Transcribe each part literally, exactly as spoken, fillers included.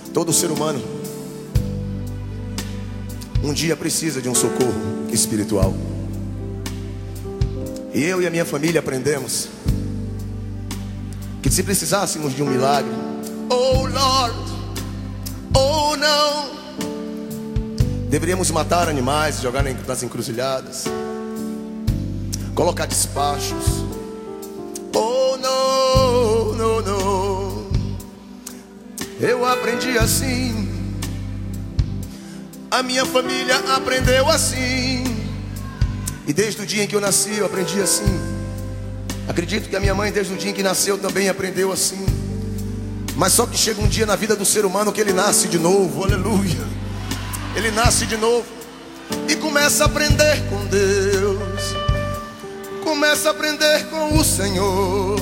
Todo ser humano um dia precisa de um socorro espiritual. E eu e a minha família aprendemos que se precisássemos de um milagre, oh Lord, oh não, deveríamos matar animais, jogar nas encruzilhadas, colocar despachos. Oh não, não, não. Eu aprendi assim, a minha família aprendeu assim, e desde o dia em que eu nasci eu aprendi assim. Acredito que a minha mãe desde o dia em que nasceu também aprendeu assim. Mas só que chega um dia na vida do ser humano que ele nasce de novo, aleluia. Ele nasce de novo e começa a aprender com Deus, começa a aprender com o Senhor.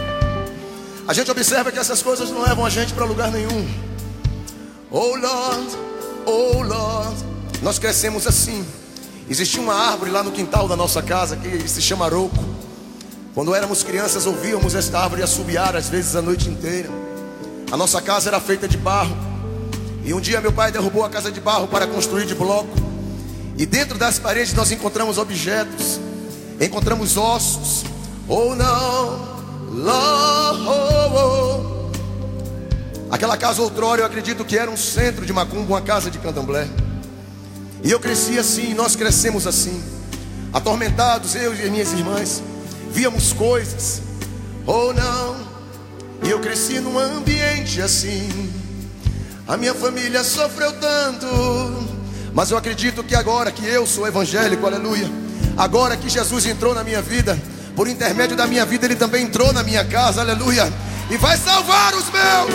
A gente observa que essas coisas não levam a gente para lugar nenhum. Oh Lord, oh Lord. Nós crescemos assim. Existia uma árvore lá no quintal da nossa casa que se chama aroco. Quando éramos crianças ouvíamos esta árvore assobiar às vezes a noite inteira. A nossa casa era feita de barro, e um dia meu pai derrubou a casa de barro para construir de bloco. E dentro das paredes nós encontramos objetos, encontramos ossos. Oh não, Lord, oh, oh. Aquela casa outrora eu acredito que era um centro de macumba, uma casa de candomblé. E eu cresci assim, nós crescemos assim, atormentados, eu e as minhas irmãs. Víamos coisas, oh não. E eu cresci num ambiente assim. A minha família sofreu tanto, mas eu acredito que agora que eu sou evangélico, aleluia, agora que Jesus entrou na minha vida, por intermédio da minha vida Ele também entrou na minha casa, aleluia, e vai salvar os meus.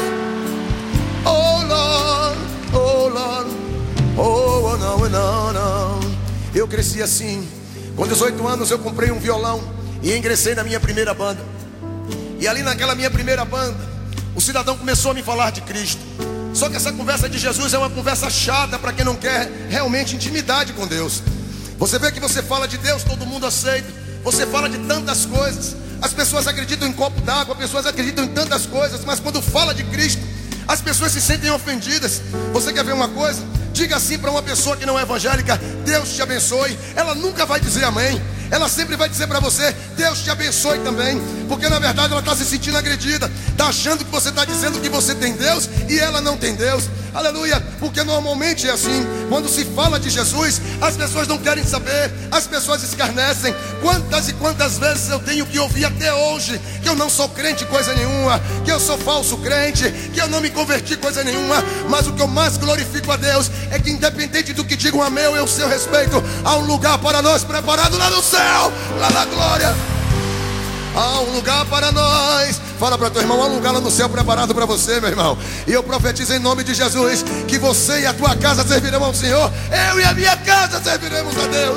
Oh Lord, oh Lord, oh, oh não, não, não. Eu cresci assim. Com dezoito anos eu comprei um violão e ingressei na minha primeira banda. E ali naquela minha primeira banda, o cidadão começou a me falar de Cristo. Só que essa conversa de Jesus é uma conversa chata para quem não quer realmente intimidade com Deus. Você vê que você fala de Deus, todo mundo aceita. Você fala de tantas coisas, as pessoas acreditam em copo d'água, as pessoas acreditam em tantas coisas, mas quando fala de Cristo, as pessoas se sentem ofendidas. Você quer ver uma coisa? Diga assim para uma pessoa que não é evangélica: Deus te abençoe. Ela nunca vai dizer amém. Ela sempre vai dizer para você: Deus te abençoe também. Porque na verdade ela está se sentindo agredida, está achando que você está dizendo que você tem Deus e ela não tem Deus. Aleluia. Porque normalmente é assim. Quando se fala de Jesus, as pessoas não querem saber, as pessoas escarnecem. Quantas e quantas vezes eu tenho que ouvir até hoje que eu não sou crente coisa nenhuma, que eu sou falso crente, que eu não me converti coisa nenhuma. Mas o que eu mais glorifico a Deus é que independente do que digam a meu e ao seu respeito, há um lugar para nós preparado lá no céu, lá na glória. Há um lugar para nós. Fala para teu irmão: há um lugar lá no céu preparado para você, meu irmão. E eu profetizo em nome de Jesus que você e a tua casa servirão ao Senhor. Eu e a minha casa serviremos a Deus.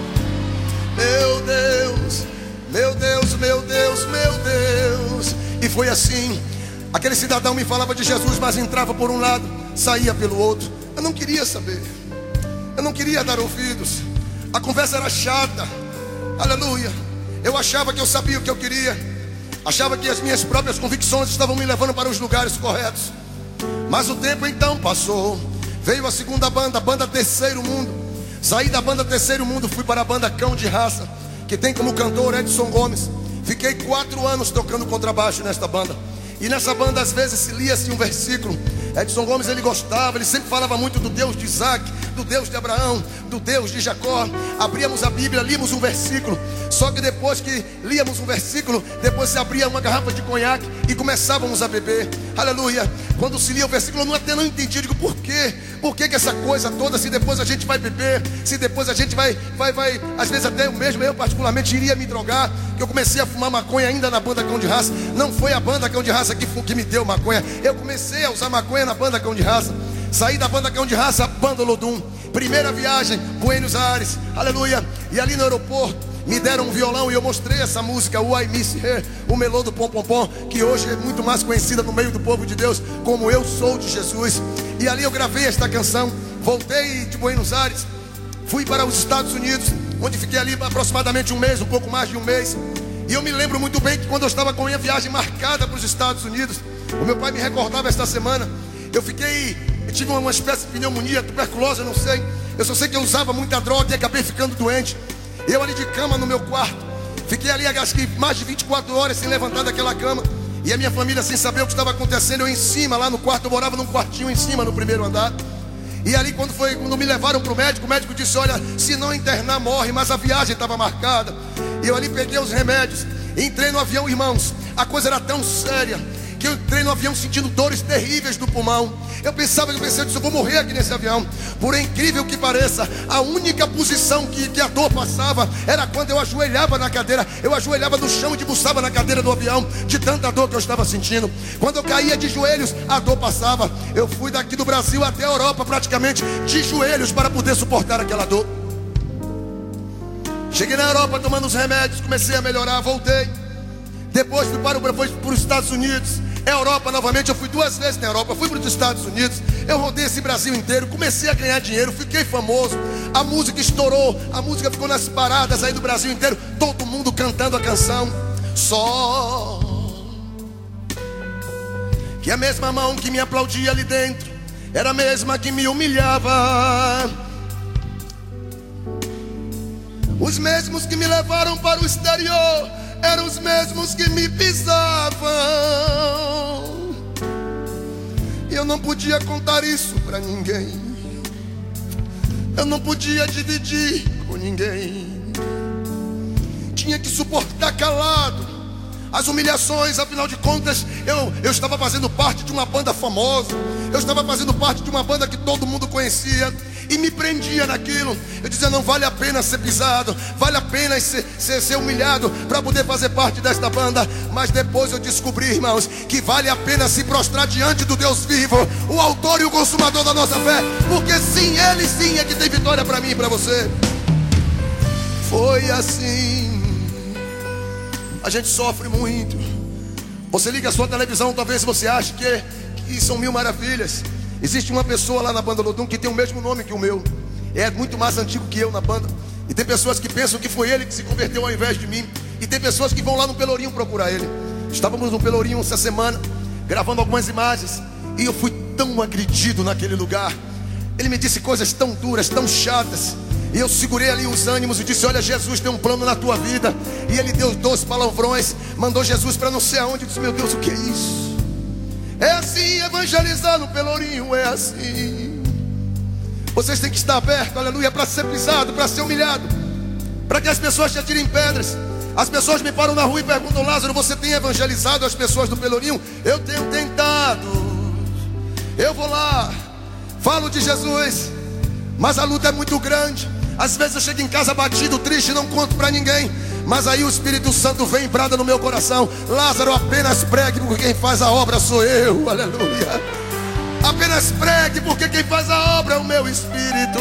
Meu Deus, meu Deus, meu Deus, meu Deus. E foi assim. Aquele cidadão me falava de Jesus, mas entrava por um lado, saía pelo outro. Eu não queria saber, eu não queria dar ouvidos. A conversa era chata, aleluia. Eu achava que eu sabia o que eu queria, achava que as minhas próprias convicções estavam me levando para os lugares corretos. Mas o tempo então passou. Veio a segunda banda, a banda Terceiro Mundo. Saí da banda Terceiro Mundo, fui para a banda Cão de Raça, que tem como cantor Edson Gomes. Fiquei quatro anos tocando contrabaixo nesta banda. E nessa banda às vezes se lia-se um versículo. Edson Gomes, ele gostava, ele sempre falava muito do Deus de Isaac, do Deus de Abraão, do Deus de Jacó. Abríamos a Bíblia, líamos um versículo. Só que depois que líamos um versículo, depois se abria uma garrafa de conhaque e começávamos a beber. Aleluia. Quando se lia o versículo, eu não, até não entendi. Digo, por quê? Por que que essa coisa toda, se depois a gente vai beber, se depois a gente vai, vai, vai, às vezes até eu mesmo, eu particularmente iria me drogar. Que eu comecei a fumar maconha ainda na banda Cão de Raça. Não foi a banda Cão de Raça que, que me deu maconha. Eu comecei a usar maconha na banda Cão de Raça. Saí da banda Cão de Raça, banda Lodum. Primeira viagem, Buenos Aires, aleluia. E ali no aeroporto me deram um violão e eu mostrei essa música, o I Miss Her, o melô do Pom Pom Pom, que hoje é muito mais conhecida no meio do povo de Deus como Eu Sou de Jesus. E ali eu gravei esta canção. Voltei de Buenos Aires, fui para os Estados Unidos, onde fiquei ali aproximadamente um mês, um pouco mais de um mês. E eu me lembro muito bem que quando eu estava com a minha viagem marcada para os Estados Unidos, o meu pai me recordava esta semana Eu fiquei, eu tive uma espécie de pneumonia, tuberculose, eu não sei. Eu só sei que eu usava muita droga e acabei ficando doente. Eu ali de cama no meu quarto, fiquei ali acho que mais de vinte e quatro horas sem levantar daquela cama. E a minha família sem saber o que estava acontecendo. Eu em cima, lá no quarto, eu morava num quartinho em cima, no primeiro andar. E ali quando foi, quando me levaram para o médico, o médico disse: olha, se não internar morre, mas a viagem estava marcada. E eu ali peguei os remédios, entrei no avião, irmãos. A coisa era tão séria que eu entrei no avião sentindo dores terríveis no pulmão. Eu pensava, eu pensei, eu disse, eu vou morrer aqui nesse avião. Por incrível que pareça, a única posição que, que a dor passava era quando eu ajoelhava na cadeira. Eu ajoelhava no chão e debruçava na cadeira do avião, de tanta dor que eu estava sentindo. Quando eu caía de joelhos, a dor passava. Eu fui daqui do Brasil até a Europa praticamente de joelhos para poder suportar aquela dor. Cheguei na Europa tomando os remédios, comecei a melhorar, voltei. Depois fui para, o, fui para os Estados Unidos, Europa novamente. Eu fui duas vezes na Europa, fui para os Estados Unidos. Eu rodei esse Brasil inteiro, comecei a ganhar dinheiro, fiquei famoso. A música estourou, a música ficou nas paradas aí do Brasil inteiro. Todo mundo cantando a canção. Só que a mesma mão que me aplaudia ali dentro era a mesma que me humilhava. Os mesmos que me levaram para o exterior eram os mesmos que me pisavam. E eu não podia contar isso para ninguém. Eu não podia dividir com ninguém. Tinha que suportar calado as humilhações. Afinal de contas, eu, eu estava fazendo parte de uma banda famosa. Eu estava fazendo parte de uma banda que todo mundo conhecia. E me prendia naquilo. Eu dizia, não vale a pena ser pisado, vale a pena ser, ser, ser humilhado para poder fazer parte desta banda. Mas depois eu descobri, irmãos, que vale a pena se prostrar diante do Deus vivo, o autor e o consumador da nossa fé. Porque sim, Ele sim é que tem vitória para mim e para você. Foi assim. A gente sofre muito. Você liga a sua televisão, talvez você ache que, que são mil maravilhas. Existe uma pessoa lá na banda Lodum que tem o mesmo nome que o meu. É muito mais antigo que eu na banda. E tem pessoas que pensam que foi ele que se converteu ao invés de mim. E tem pessoas que vão lá no Pelourinho procurar ele. Estávamos no Pelourinho essa semana, gravando algumas imagens. E eu fui tão agredido naquele lugar. Ele me disse coisas tão duras, tão chatas. E eu segurei ali os ânimos e disse, olha, Jesus tem um plano na tua vida. E ele deu dois palavrões, mandou Jesus para não sei aonde. Eu disse, meu Deus, o que é isso? É assim, evangelizar no Pelourinho, é assim. Vocês têm que estar abertos, aleluia, para ser pisado, para ser humilhado, para que as pessoas te atirem pedras. As pessoas me param na rua e perguntam, Lázaro, você tem evangelizado as pessoas do Pelourinho? Eu tenho tentado. Eu vou lá, falo de Jesus, mas a luta é muito grande. Às vezes eu chego em casa batido, triste, não conto para ninguém. Mas aí o Espírito Santo vem e brada no meu coração, Lázaro, apenas pregue, porque quem faz a obra sou eu, aleluia. Apenas pregue, porque quem faz a obra é o meu Espírito.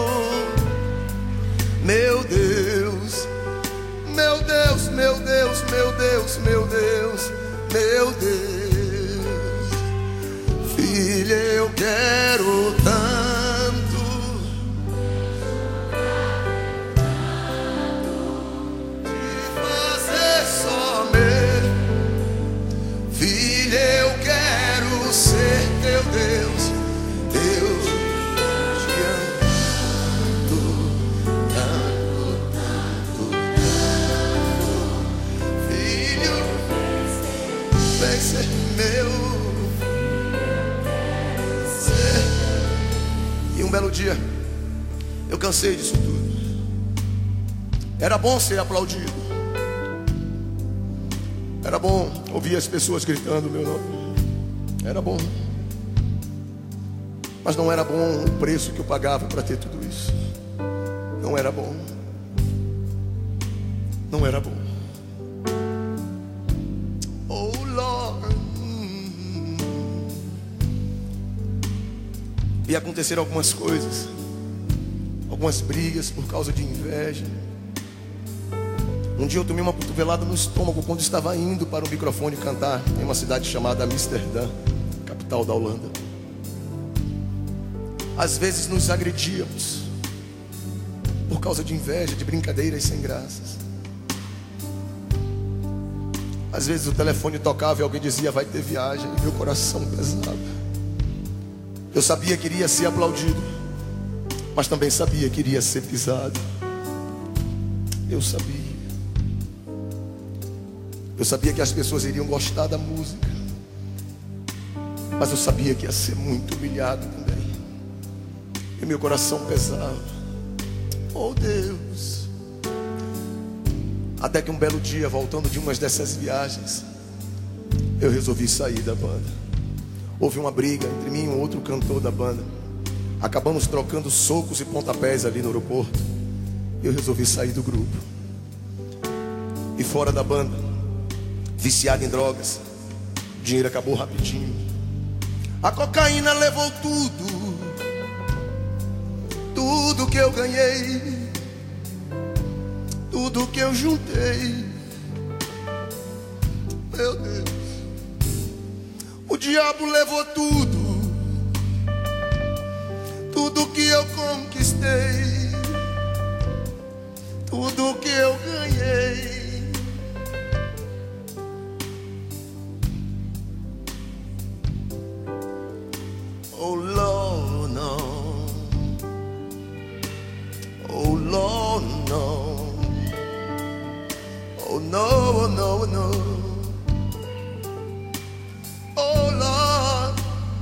Meu Deus, meu Deus, meu Deus, meu Deus, meu Deus, meu Deus. Filha, eu quero tanto só meu. Filho, eu quero ser teu Deus. Eu te amo tanto, tanto, tanto. Filho, vem ser meu. Ser. E um belo dia eu cansei disso tudo. Era bom ser aplaudido. Era bom ouvir as pessoas gritando o meu nome. Era bom. Mas não era bom o preço que eu pagava para ter tudo isso. Não era bom. Não era bom. Oh Lord. E aconteceram algumas coisas. Algumas brigas por causa de inveja. Um dia eu tomei uma cotovelada no estômago quando estava indo para o microfone cantar em uma cidade chamada Amsterdã, capital da Holanda. Às vezes nos agredíamos por causa de inveja, de brincadeiras sem graças. Às vezes o telefone tocava e alguém dizia, vai ter viagem, e meu coração pesava. Eu sabia que iria ser aplaudido, mas também sabia que iria ser pisado. Eu sabia. Eu sabia que as pessoas iriam gostar da música, mas eu sabia que ia ser muito humilhado também. E meu coração pesava. Oh Deus. Até que um belo dia, voltando de umas dessas viagens, eu resolvi sair da banda. Houve uma briga entre mim e um outro cantor da banda. Acabamos trocando socos e pontapés ali no aeroporto. Eu resolvi sair do grupo. E fora da banda, viciado em drogas, o dinheiro acabou rapidinho. A cocaína levou tudo, tudo que eu ganhei, tudo que eu juntei. Meu Deus. O diabo levou tudo, tudo que eu conquistei, tudo que eu ganhei. Oh Lord, no. Oh Lord, no. Oh no, no, no. Oh Lord,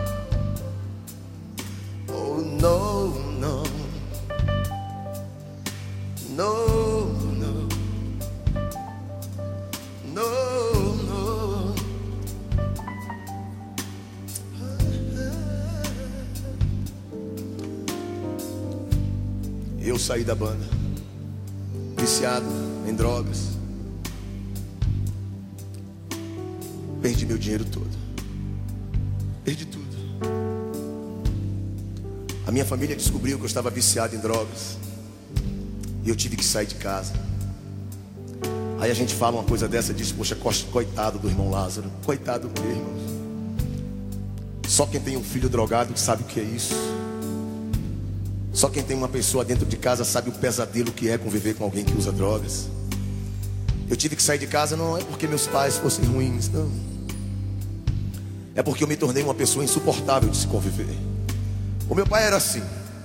oh no, no, no, no, no, no. Eu saí da banda, viciado em drogas, perdi meu dinheiro todo. Perdi tudo. A minha família descobriu que eu estava viciado em drogas e eu tive que sair de casa. Aí a gente fala uma coisa dessa, diz: poxa, coitado do irmão Lázaro. Coitado do meu irmão. Só quem tem um filho drogado sabe o que é isso. Só quem tem uma pessoa dentro de casa sabe o pesadelo que é conviver com alguém que usa drogas. Eu tive que sair de casa não é porque meus pais fossem ruins, não. É porque eu me tornei uma pessoa insuportável de se conviver. O meu pai era assim.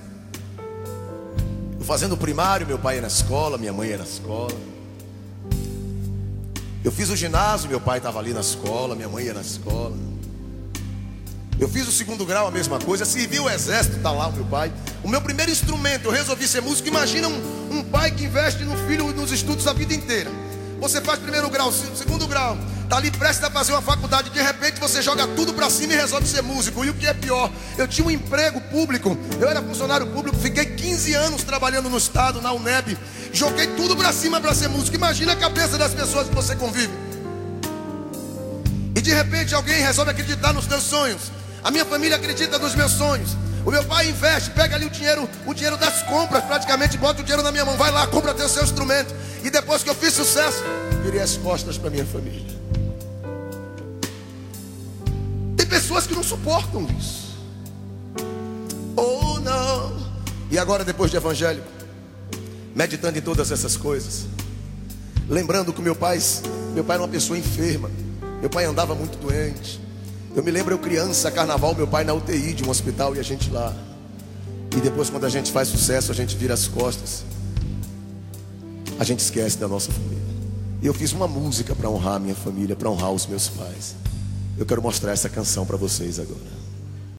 Eu fazendo o primário, meu pai ia na escola, minha mãe ia na escola. Eu fiz o ginásio, meu pai estava ali na escola, minha mãe ia na escola. Eu fiz o segundo grau, a mesma coisa. Servi o exército, está lá o meu pai. O meu primeiro instrumento, eu resolvi ser músico. Imagina um, um pai que investe no filho nos estudos a vida inteira. Você faz primeiro grau, segundo grau, está ali prestes a fazer uma faculdade. De repente você joga tudo para cima e resolve ser músico. E o que é pior, eu tinha um emprego público. Eu era funcionário público, fiquei quinze anos trabalhando no estado, na UNEB. Joguei tudo para cima para ser músico. Imagina a cabeça das pessoas que você convive. E de repente alguém resolve acreditar nos teus sonhos. A minha família acredita nos meus sonhos. O meu pai investe, pega ali o dinheiro, o dinheiro das compras, praticamente bota o dinheiro na minha mão. Vai lá, compra teu seu instrumento. E depois que eu fiz sucesso, virei as costas para minha família. Tem pessoas que não suportam isso. Oh não. E agora, depois de evangélico, meditando em todas essas coisas, lembrando que meu pai, meu pai era uma pessoa enferma. Meu pai andava muito doente. Eu me lembro, eu criança, carnaval, meu pai na U T I de um hospital e a gente lá. E depois, quando a gente faz sucesso, a gente vira as costas. A gente esquece da nossa família. E eu fiz uma música para honrar a minha família, para honrar os meus pais. Eu quero mostrar essa canção para vocês agora.